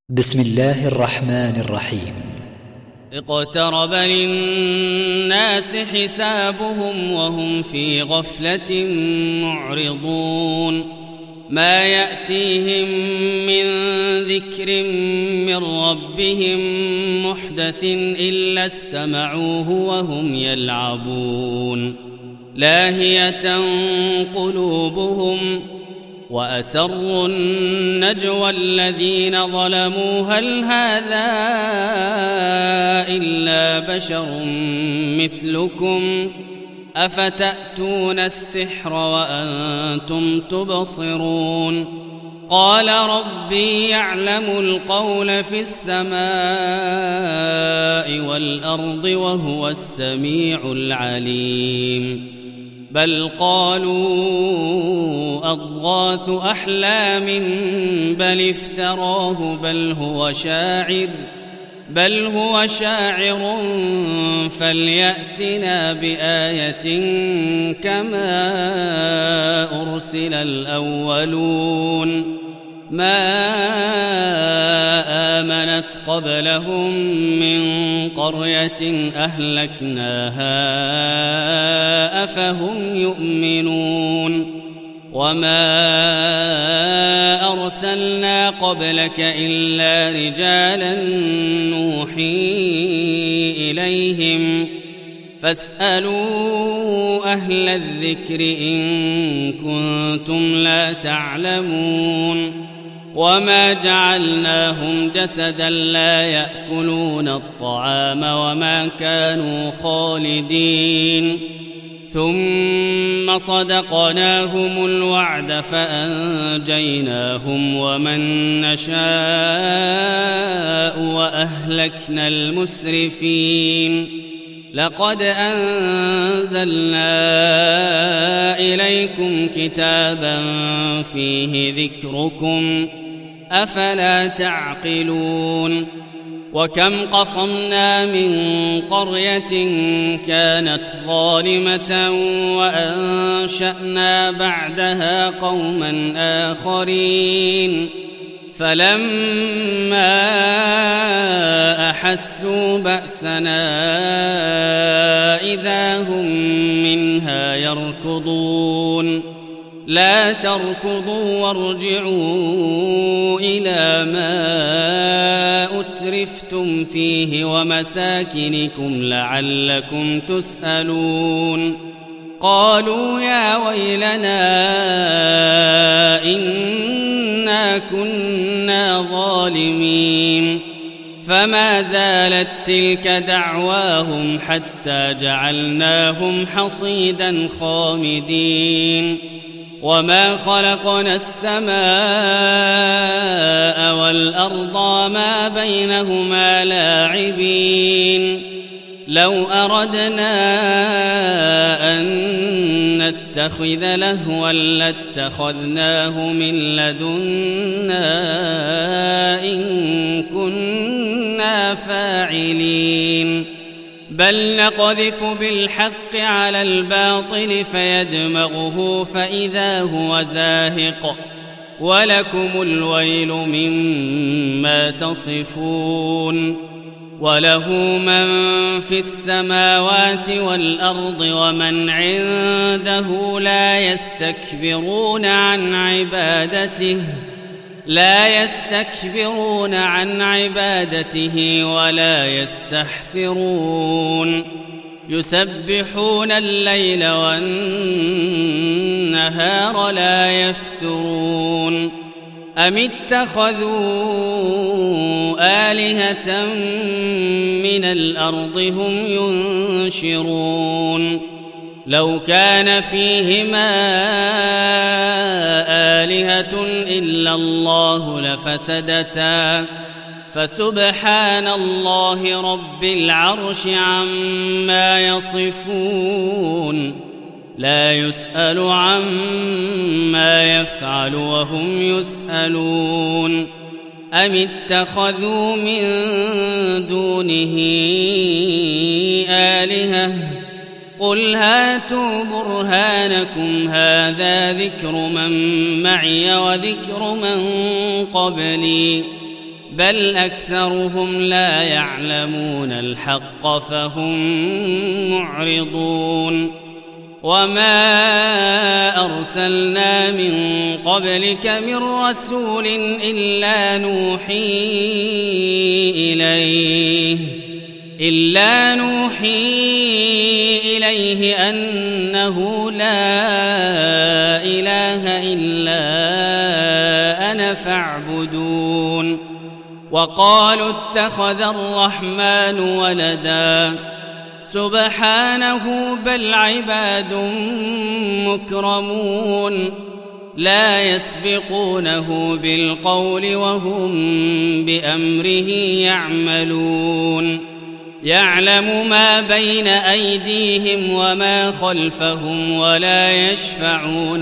بسم الله الرحمن الرحيم. اقترب للناس حسابهم وهم في غفلة معرضون ما يأتيهم من ذكر من ربهم محدث إلا استمعوه وهم يلعبون لاهية قلوبهم وأسروا النجوى الذين ظلموا هل هذا إلا بشر مثلكم أفتأتون السحر وأنتم تبصرون قال ربي يعلم القول في السماء والأرض وهو السميع العليم بل قالوا أضغاث أحلام بل افتراه بل هو شاعر فليأتنا بآية كما أرسل الأولون ما آمنت قبلهم من قرية أهلكناها أفهم يؤمنون وما أرسلنا قبلك إلا رجالا نوحي إليهم فاسألوا أهل الذكر إن كنتم لا تعلمون وما جعلناهم جسدا لا يأكلون الطعام وما كانوا خالدين ثم صدقناهم الوعد فأنجيناهم ومن نشاء وأهلكنا المسرفين لقد أنزلنا إليكم كتابا فيه ذكركم أفلا تعقلون وكم قصمنا من قرية كانت ظالمة وأنشأنا بعدها قوما آخرين فلما أحسوا بأسنا إذا هم منها يركضون لا تركضوا وارجعوا إلى ما أترفتم فيه ومساكنكم لعلكم تسألون قالوا يا ويلنا إنا كنا ظالمين فما زالت تلك دعواهم حتى جعلناهم حصيدا خامدين وما خلقنا السماء والأرض ما بينهما لاعبين لو أردنا أن نتخذ لهوا لاتخذناه من لدنا إن كنا فاعلين بل نقذف بالحق على الباطل فيدمغه فإذا هو زاهق ولكم الويل مما تصفون وله من في السماوات والأرض ومن عنده لا يستكبرون عن عبادته ولا يستحسرون يسبحون الليل والنهار لا يفترون أم اتخذوا آلهة من الأرض هم ينشرون لو كان فيهما آلهة إلا الله لفسدتا فسبحان الله رب العرش عما يصفون لا يسأل عما يفعل وهم يسألون أم اتخذوا من دونه آلهة قل هاتوا برهانكم هذا ذكر من معي وذكر من قبلي بل أكثرهم لا يعلمون الحق فهم معرضون وما أرسلنا من قبلك من رسول إلا نوحي إليه أنه لا إله إلا أنا فاعبدون وقالوا اتخذ الرحمن ولدا سبحانه بل عباد مكرمون لا يسبقونه بالقول وهم بأمره يعملون يعلم ما بين أيديهم وما خلفهم ولا يشفعون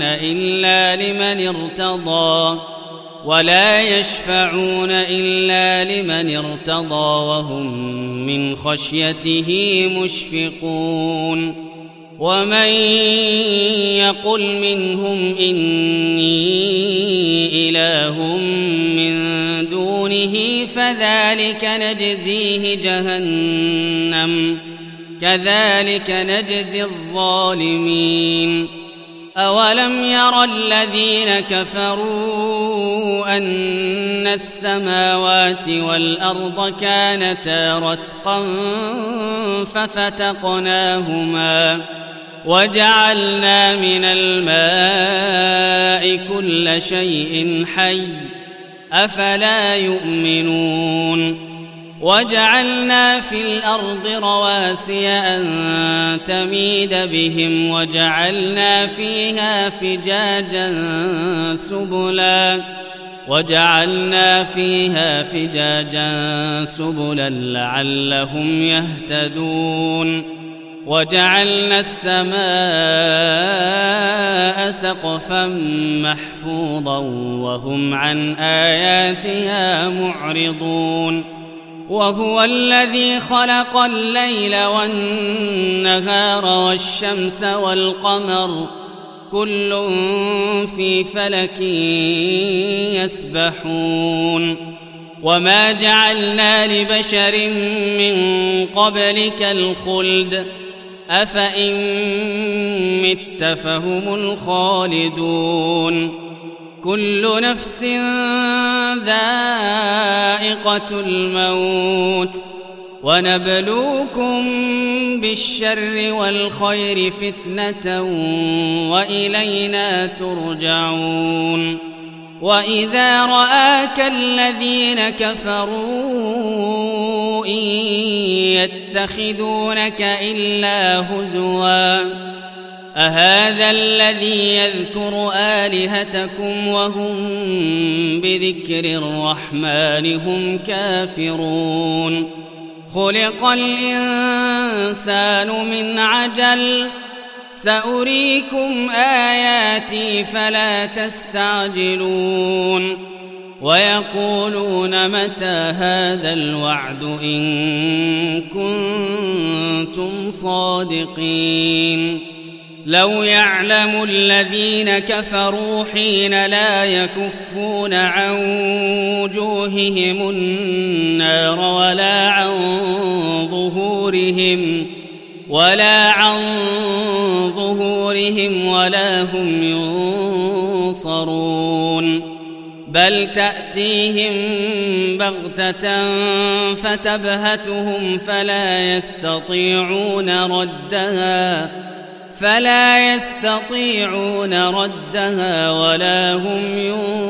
إلا لمن ارتضى وهم من خشيته مشفقون ومن يقل منهم إني إله من دونه فذلك نجزيه جهنم كذلك نجزي الظالمين أولم ير الذين كفروا أن السماوات والأرض كانتا رتقا ففتقناهما وجعلنا من الماء كل شيء حي أفلا يؤمنون وجعلنا في الأرض رواسي أن تميد بهم وجعلنا فيها فجاجا سبلا لعلهم يهتدون وجعلنا السماء سقفا محفوظا وهم عن آياتها معرضون وهو الذي خلق الليل والنهار والشمس والقمر كل في فلك يسبحون وما جعلنا لبشر من قبلك الخلد أفإن مت فهم الخالدون كل نفس ذائقة الموت ونبلوكم بالشر والخير فتنة وإلينا ترجعون وإذا رآك الذين كفروا إن يتخذونك إلا هزوا أهذا الذي يذكر آلهتكم وهم بذكر الرحمن هم كافرون خلق الإنسان من عجل سأريكم آياتي فلا تستعجلون ويقولون متى هذا الوعد إن كنتم صادقين لو يعلم الذين كفروا حين لا يكفون عن وجوههم النار ولا عن ظهورهم ولا هم ينصرون بل تأتيهم بغتة فتبهتهم فلا يستطيعون ردها ولا هم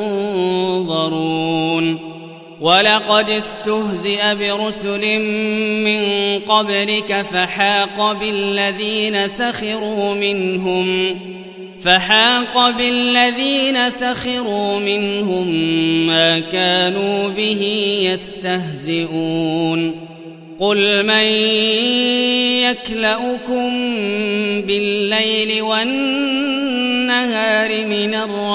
ينظرون ولقد استهزئ برسل من قبلك فحاق بالذين سخروا منهم ما كانوا به يستهزئون قل من يكلؤكم بالليل والنهار من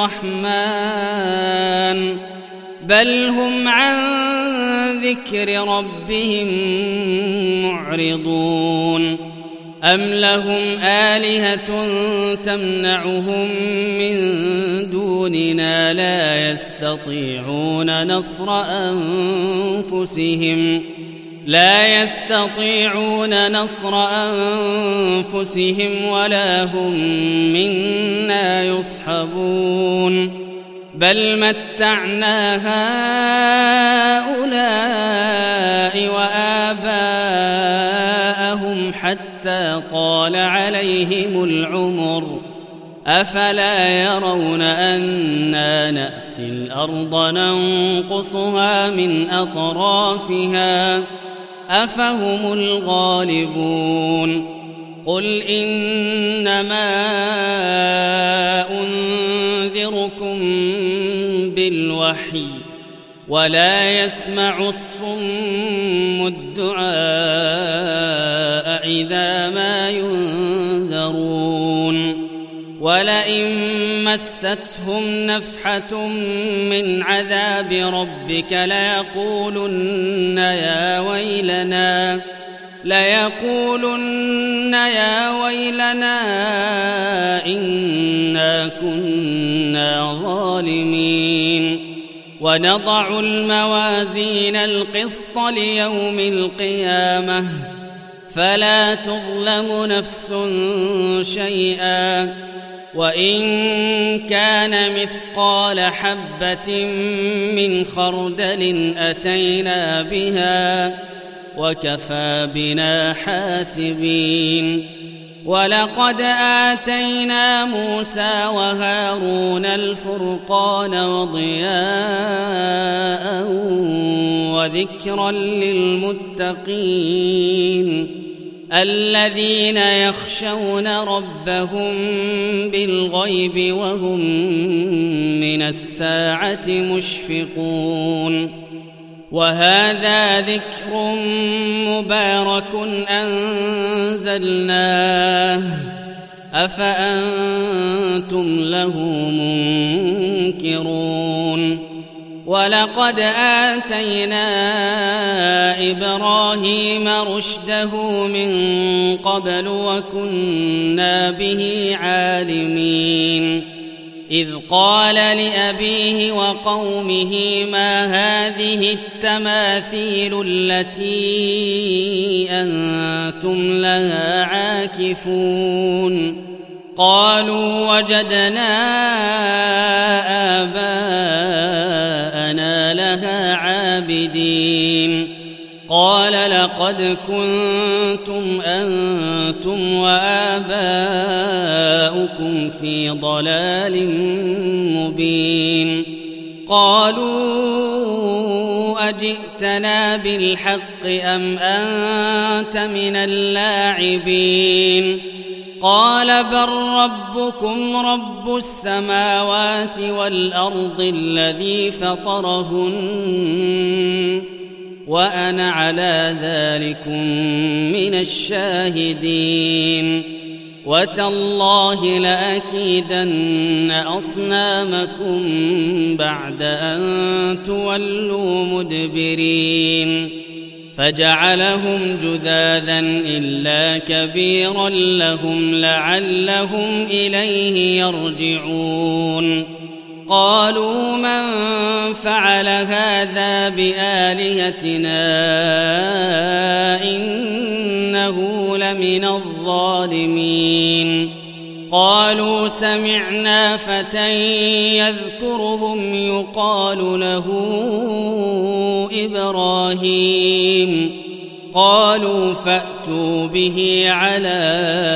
الرحمن بل هم عن ذكر ربهم معرضون أم لهم آلهة تمنعهم من دوننا لا يستطيعون نصر أنفسهم ولا هم منا يصحبون بل متعنا هؤلاء وآباءهم حتى طال عليهم العمر أفلا يرون أنا نأتي الأرض ننقصها من أطرافها أفهم الغالبون قل إنما أنذركم بالوحي ولا يسمع الصم الدعاء إذا ما ينذرون ولئن مستهم نفحة من عذاب ربك ليقولن يا ويلنا إنا كنا ظالمين ونضع الموازين القسط ليوم القيامة فلا تظلم نفس شيئا وإن كان مثقال حبة من خردل أتينا بها وكفى بنا حاسبين ولقد آتينا موسى وهارون الفرقان وضياء وذكرا للمتقين الذين يخشون ربهم بالغيب وهم من الساعة مشفقون وهذا ذكر مبارك أنزلناه أفأنتم له منكرون ولقد آتينا إبراهيم رشده من قبل وكنا به عالمين إذ قال لأبيه وقومه ما هذه التماثيل التي أنتم لها عاكفون قالوا وجدنا آباءنا لها عابدين قال لقد كنتم أنتم وآباؤكم في ضلال مبين قالوا أجئتنا بالحق أم أنت من اللاعبين قال بل ربكم رب السماوات والأرض الذي فطرهن وأنا على ذلكم من الشاهدين وتالله لأكيدن أصنامكم بعد أن تولوا مدبرين فجعلهم جذاذا إلا كبيرا لهم لعلهم إليه يرجعون قالوا من فعل هذا بآلهتنا إنه لمن الظالمين قالوا سمعنا فتى يذكرهم يقال له إبراهيم قالوا فأتوا به على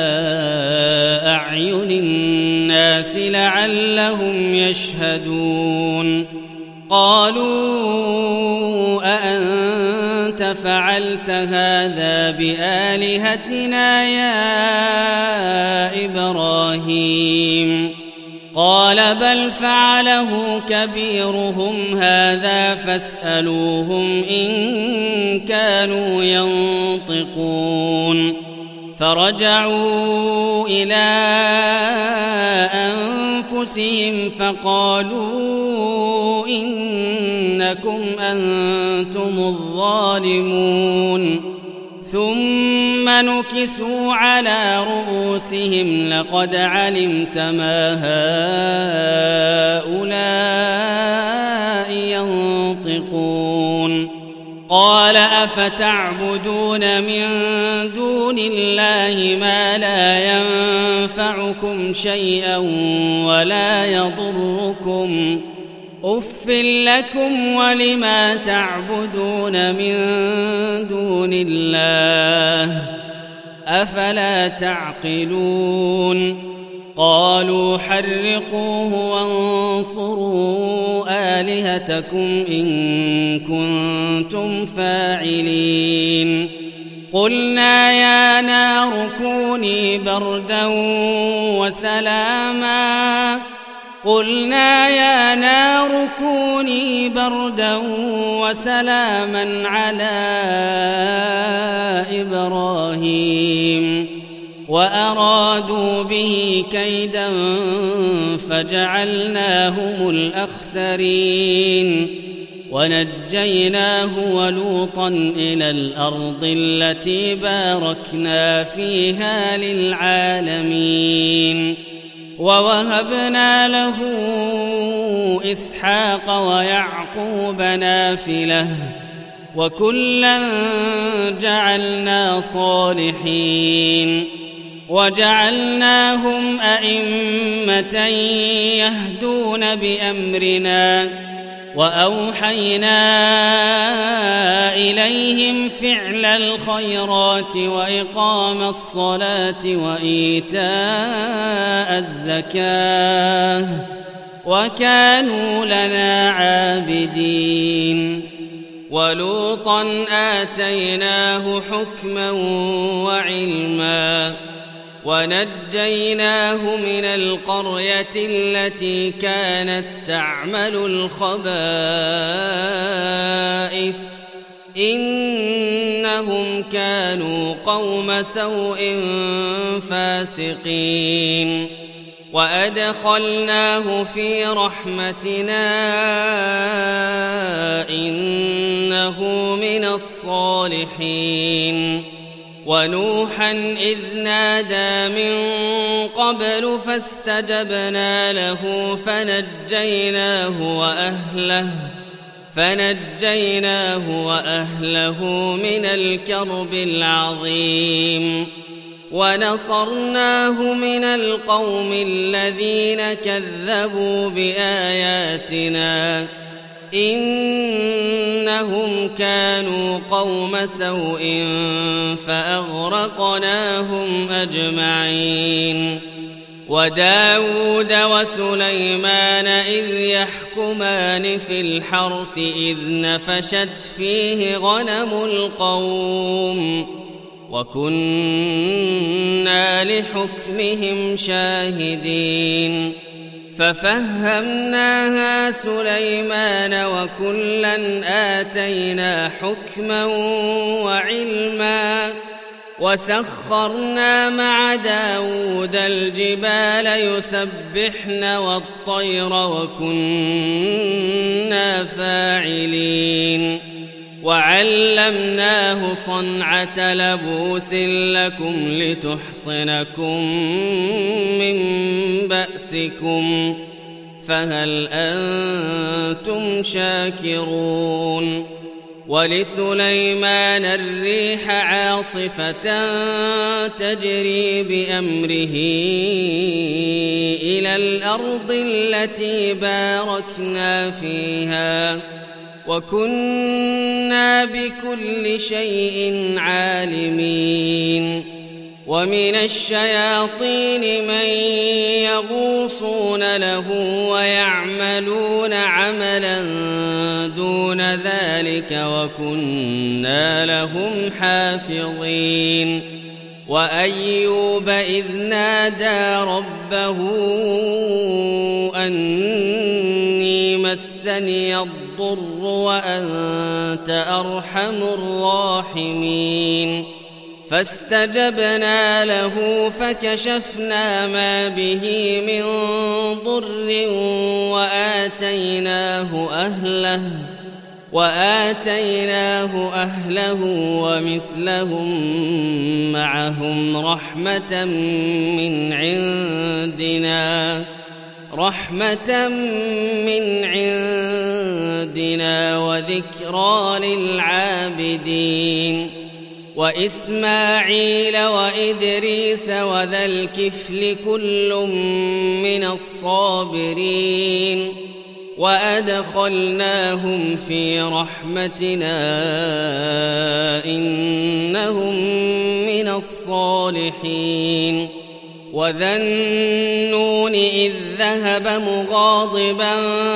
أعين الناس لعلهم يشهدون قالوا أأنت فعلت هذا بآلهتنا يا إبراهيم قال بل فعله كبيرهم هذا فاسألوهم إن كانوا ينطقون فرجعوا إلى أنفسهم فقالوا إنكم أنتم الظالمون ثم نكسوا على رؤوسهم لقد علمت ما هؤلاء ينطقون قال أفتعبدون من دون الله ما لا ينفعكم شيئا ولا يضركم أف لكم ولما تعبدون من دون الله أفلا تعقلون قالوا حرقوه وانصروا آلهتكم إن كنتم فاعلين قلنا يا نار كوني بردا وسلاما على إبراهيم وأرادوا به كيدا فجعلناهم الأخسرين ونجيناه ولوطا إلى الأرض التي باركنا فيها للعالمين ووهبنا له إسحاق ويعقوب نافلة وكلا جعلنا صالحين وجعلناهم أئمة يهدون بأمرنا وأوحينا إليهم فعل الخيرات وإقام الصلاة وإيتاء الزكاة وكانوا لنا عابدين ولوطا آتيناه حكما وعلما ونجيناه من القرية التي كانت تعمل الخبائث إنهم كانوا قوم سوء فاسقين وأدخلناه في رحمتنا إنه من الصالحين ونوحا إذ نادى من قبل فاستجبنا له فنجيناه وأهله من الكرب العظيم ونصرناه من القوم الذين كذبوا بآياتنا إنهم كانوا قوم سوء فأغرقناهم أجمعين وداود وسليمان إذ يحكمان في الحرث إذ نفشت فيه غنم القوم وكنا لحكمهم شاهدين ففهمناها سليمان وكلا آتينا حكما وعلما وسخرنا مع داود الجبال يسبحن والطير وكنا فاعلين وعلمناه صنعة لبوس لكم لتحصنكم من بأسكم فهل أنتم شاكرون ولسليمان الريح عاصفة تجري بأمره إلى الأرض التي باركنا فيها وكنا بكل شيء عالمين ومن الشياطين من يغوصون له ويعملون عملا دون ذلك وكنا لهم حافظين وأيوب إذ نادى ربه أني مسني الضر وأنت أرحم الراحمين فاستجبنا له فكشفنا ما به من وآتيناه أهله ومثلهم معهم رحمة من عندنا وذكرى للعابدين وإسماعيل وإدريس وذا الكفل كل من الصابرين وأدخلناهم في رحمتنا إنهم من الصالحين وذا النون إذ ذهب مغاضبا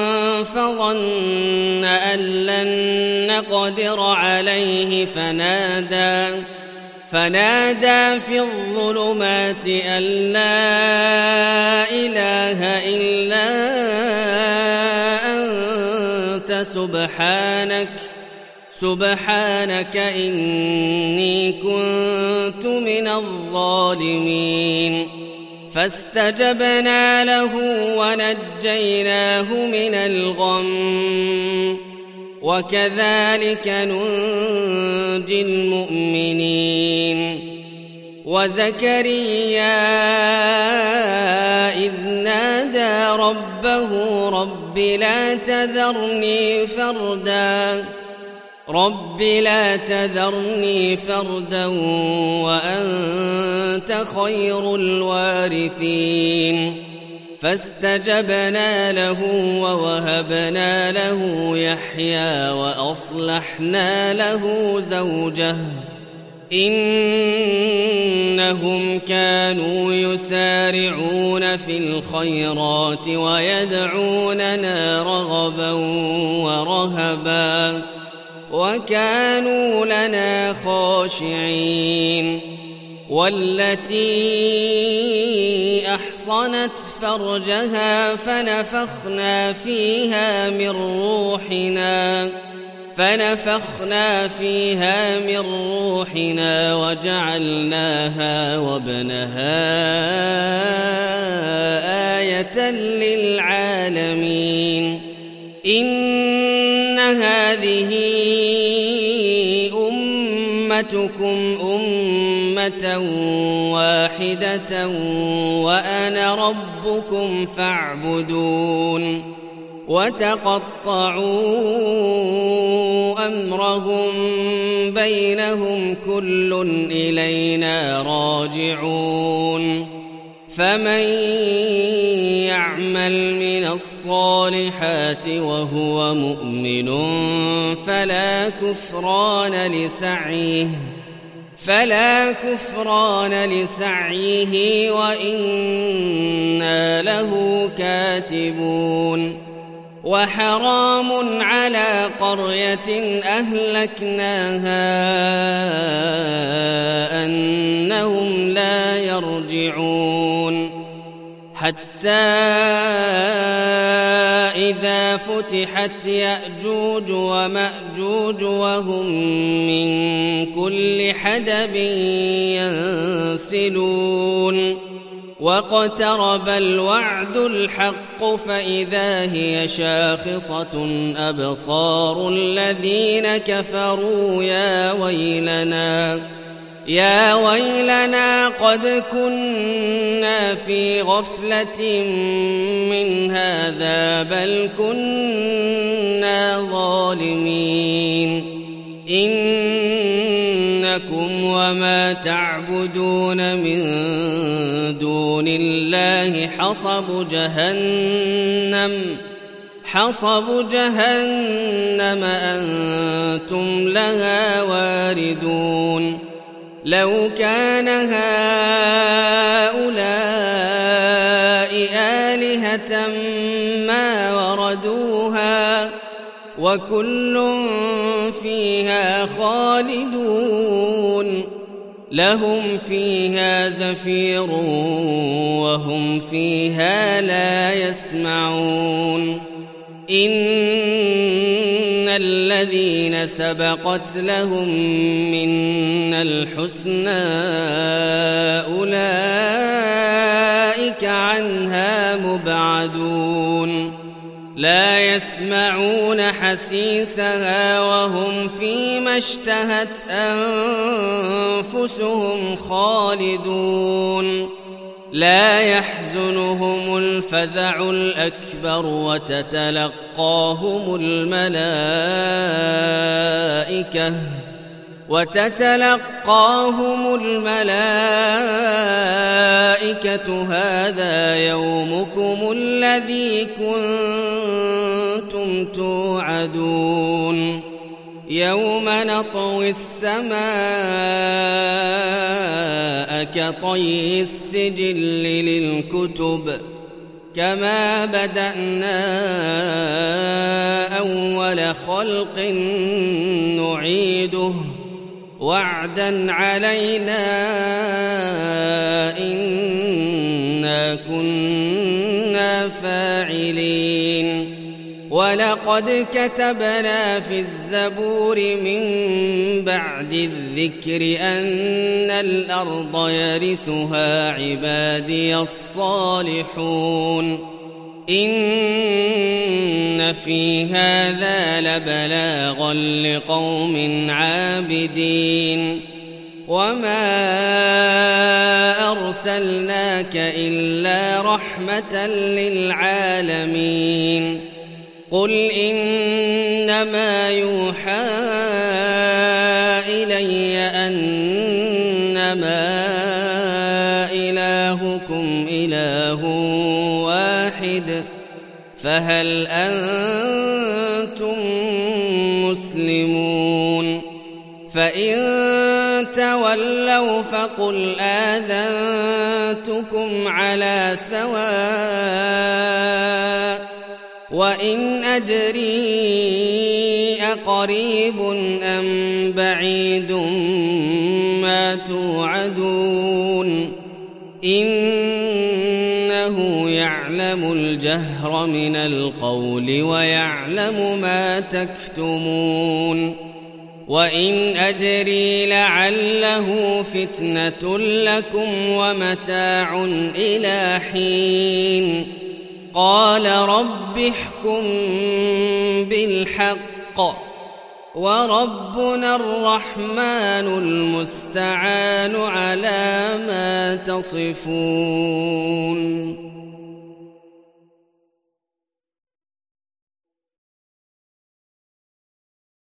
فظن أن لن نقدر عليه فنادى في الظلمات أن لا إله إلا أنت سبحانك إني كنت من الظالمين فاستجبنا له ونجيناه من الغم وكذلك ننجي المؤمنين وزكريا إذ نادى ربه رب لا تذرني فردا وأنت خير الوارثين فاستجبنا له ووهبنا له يحيى وأصلحنا له زوجه إنهم كانوا يسارعون في الخيرات ويدعوننا رغبا ورهبا وكانوا لنا خاشعين والتي أحصنت فرجها فنفخنا فيها من روحنا وجعلناها وابنها آية للعالمين إن هذه أمتكم أمة واحدة وأنا ربكم فاعبدون وتقطعوا أمرهم بينهم كل إلينا راجعون فمن يعمل من الصالحات وهو مؤمن فلا كفران لسعيه وإنا له كاتبون وحرام على قرية أهلكناها أنهم لا يرجعون حتى إذا فتحت يأجوج ومأجوج وهم من كل حدب ينسلون واقترب الوعد الحق فإذا هي شاخصة أبصار الذين كفروا يا ويلنا قد كنا في غفلة من هذا بل كنا ظالمين إنكم وما تعبدون من دون الله حصب جهنم أنتم لها واردون لو كان هؤلاء آلهة ما وردوها وكل فيها خالدون لهم فيها زفير وهم فيها لا يسمعون إن الذين سبقت لهم منا الحسنى أولئك عنها مبعدون لا يسمعون حسيسها وهم فيما اشتهت أنفسهم خالدون لا يحزنهم الفزع الأكبر وتتلقاهم الملائكة هذا يومكم الذي كنتم توعدون يوم نطوي السماء كطي السجل للكتب كما بدأنا أول خلق نعيده وعدا علينا إنا كنا فاعلين ولقد كتبنا في الزبور من بعد الذكر أن الأرض يرثها عبادي الصالحون إن في هذا لبلاغا لقوم عابدين وما أرسلناك إلا رحمة للعالمين قل إنما يوحى إلي أنما إلهكم إله واحد فهل أنتم مسلمون فإن تولوا فقل آذنتكم على سواء وإن أدري أقريب أم بعيد ما توعدون إنه يعلم الجهر من القول ويعلم ما تكتمون وإن أدري لعله فتنة لكم ومتاع إلى حين قال رب احكم بالحق وربنا الرحمن المستعان على ما تصفون.